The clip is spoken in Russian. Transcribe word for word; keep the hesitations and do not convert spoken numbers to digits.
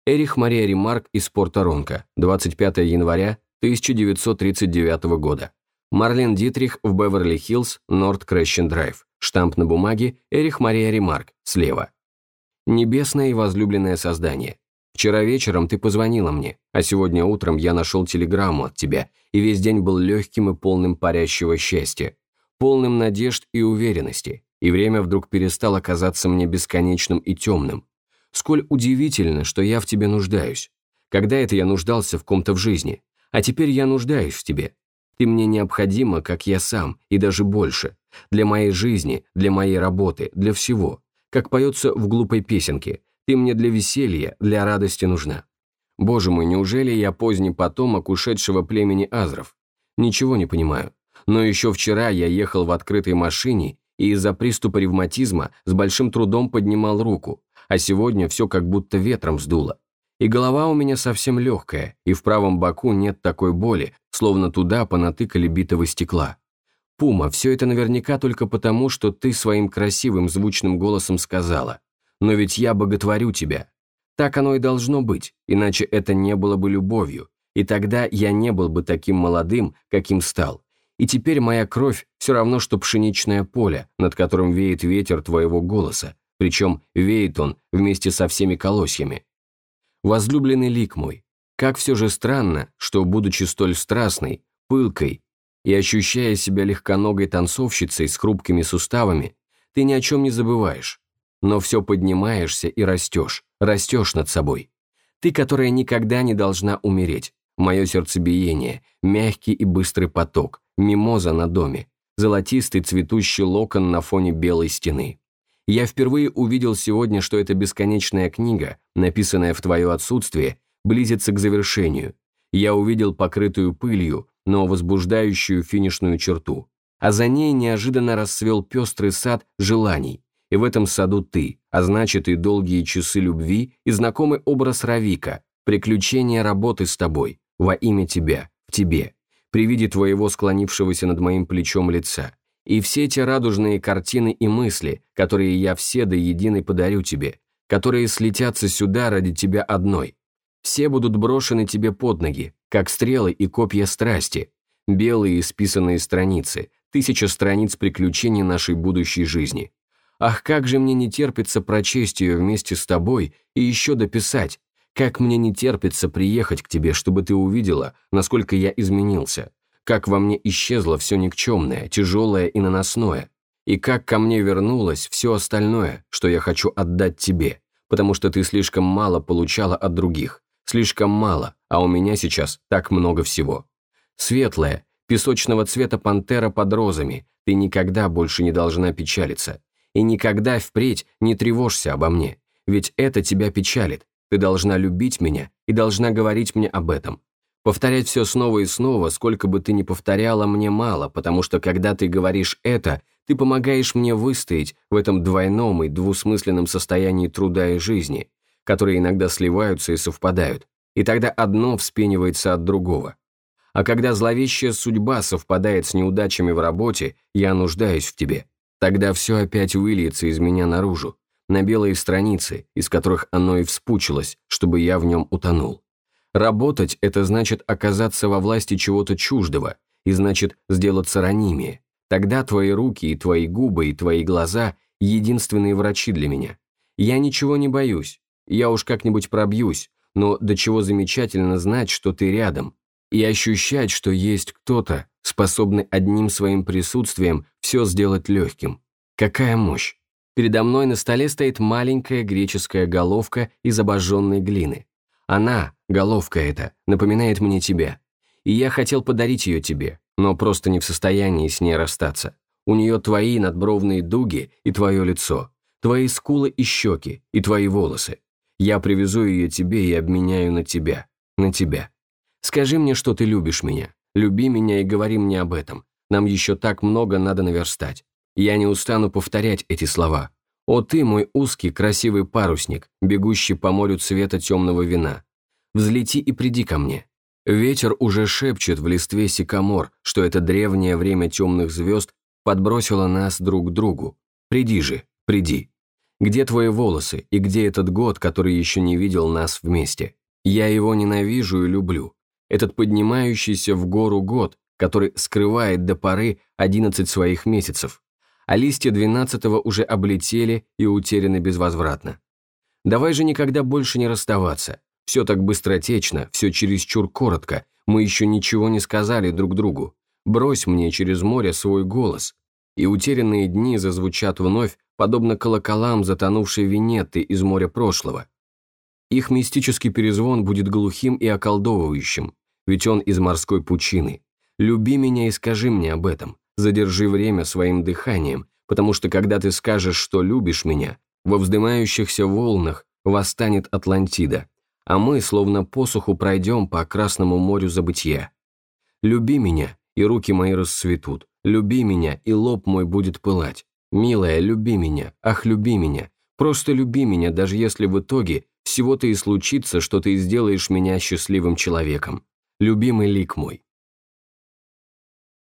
Эрих Мария Ремарк из Порто-Ронко, двадцать пятого января тысяча девятьсот тридцать девятого года. Марлен Дитрих в Беверли-Хиллз, Норт Крещен Драйв. Штамп на бумаге Эрих Мария Ремарк, слева. Небесное и возлюбленное создание. Вчера вечером ты позвонила мне, а сегодня утром я нашел телеграмму от тебя, и весь день был легким и полным парящего счастья, полным надежд и уверенности, и время вдруг перестало казаться мне бесконечным и темным. Сколь удивительно, что я в тебе нуждаюсь. Когда это я нуждался в ком-то в жизни, а теперь я нуждаюсь в тебе. Ты мне необходима, как я сам, и даже больше. Для моей жизни, для моей работы, для всего. Как поется в глупой песенке, ты мне для веселья, для радости нужна. Боже мой, неужели я поздний потомок ушедшего племени азров? Ничего не понимаю. Но еще вчера я ехал в открытой машине и из-за приступа ревматизма с большим трудом поднимал руку, а сегодня все как будто ветром сдуло. И голова у меня совсем легкая, и в правом боку нет такой боли, словно туда понатыкали битого стекла. Пума, все это наверняка только потому, что ты своим красивым звучным голосом сказала. Но ведь я боготворю тебя. Так оно и должно быть, иначе это не было бы любовью, и тогда я не был бы таким молодым, каким стал. И теперь моя кровь все равно, что пшеничное поле, над которым веет ветер твоего голоса, причем веет он вместе со всеми колосьями. Возлюбленный лик мой, как все же странно, что, будучи столь страстной, пылкой и ощущая себя легконогой танцовщицей с хрупкими суставами, ты ни о чем не забываешь, но все поднимаешься и растешь, растешь над собой. Ты, которая никогда не должна умереть, мое сердцебиение, мягкий и быстрый поток, мимоза на доме, золотистый цветущий локон на фоне белой стены. Я впервые увидел сегодня, что эта бесконечная книга, написанная в твое отсутствие, близится к завершению. Я увидел покрытую пылью, но возбуждающую финишную черту. А за ней неожиданно расцвел пестрый сад желаний. И в этом саду ты, а значит и долгие часы любви, и знакомый образ Равика, приключения работы с тобой, во имя тебя, в тебе, при виде твоего склонившегося над моим плечом лица. И все те радужные картины и мысли, которые я все до единой подарю тебе, которые слетятся сюда ради тебя одной. Все будут брошены тебе под ноги, как стрелы и копья страсти, белые исписанные страницы, тысяча страниц приключений нашей будущей жизни. Ах, как же мне не терпится прочесть ее вместе с тобой и еще дописать, как мне не терпится приехать к тебе, чтобы ты увидела, насколько я изменился. Как во мне исчезло все никчемное, тяжелое и наносное, и как ко мне вернулось все остальное, что я хочу отдать тебе, потому что ты слишком мало получала от других, слишком мало, а у меня сейчас так много всего. Светлая, песочного цвета пантера под розами, ты никогда больше не должна печалиться, и никогда впредь не тревожься обо мне, ведь это тебя печалит, ты должна любить меня и должна говорить мне об этом. Повторять все снова и снова, сколько бы ты ни повторяла, мне мало, потому что когда ты говоришь это, ты помогаешь мне выстоять в этом двойном и двусмысленном состоянии труда и жизни, которые иногда сливаются и совпадают, и тогда одно вспенивается от другого. А когда зловещая судьба совпадает с неудачами в работе, я нуждаюсь в тебе. Тогда все опять выльется из меня наружу, на белые страницы, из которых оно и вспучилось, чтобы я в нем утонул. Работать – это значит оказаться во власти чего-то чуждого, и значит сделаться ранимее. Тогда твои руки и твои губы и твои глаза – единственные врачи для меня. Я ничего не боюсь, я уж как-нибудь пробьюсь, но до чего замечательно знать, что ты рядом, и ощущать, что есть кто-то, способный одним своим присутствием все сделать легким. Какая мощь! Передо мной на столе стоит маленькая греческая головка из обожженной глины. Она, головка эта, напоминает мне тебя. И я хотел подарить ее тебе, но просто не в состоянии с ней расстаться. У нее твои надбровные дуги и твое лицо, твои скулы и щеки, и твои волосы. Я привезу ее тебе и обменяю на тебя, на тебя. Скажи мне, что ты любишь меня. Люби меня и говори мне об этом. Нам еще так много надо наверстать. Я не устану повторять эти слова. О ты, мой узкий, красивый парусник, бегущий по морю цвета темного вина. Взлети и приди ко мне. Ветер уже шепчет в листве сикамор, что это древнее время темных звезд подбросило нас друг к другу. Приди же, приди. Где твои волосы и где этот год, который еще не видел нас вместе? Я его ненавижу и люблю. Этот поднимающийся в гору год, который скрывает до поры одиннадцать своих месяцев, а листья двенадцатого уже облетели и утеряны безвозвратно. Давай же никогда больше не расставаться. Все так быстротечно, все чересчур коротко, мы еще ничего не сказали друг другу. Брось мне через море свой голос, и утерянные дни зазвучат вновь, подобно колоколам затонувшей Венеты из моря прошлого. Их мистический перезвон будет глухим и околдовывающим, ведь он из морской пучины. Люби меня и скажи мне об этом, задержи время своим дыханием, потому что когда ты скажешь, что любишь меня, во вздымающихся волнах восстанет Атлантида, а мы, словно посуху, пройдем по Красному морю забытья. Люби меня, и руки мои расцветут, люби меня, и лоб мой будет пылать. Милая, люби меня, ах, люби меня, просто люби меня, даже если в итоге всего-то и случится, что ты сделаешь меня счастливым человеком. Любимый лик мой.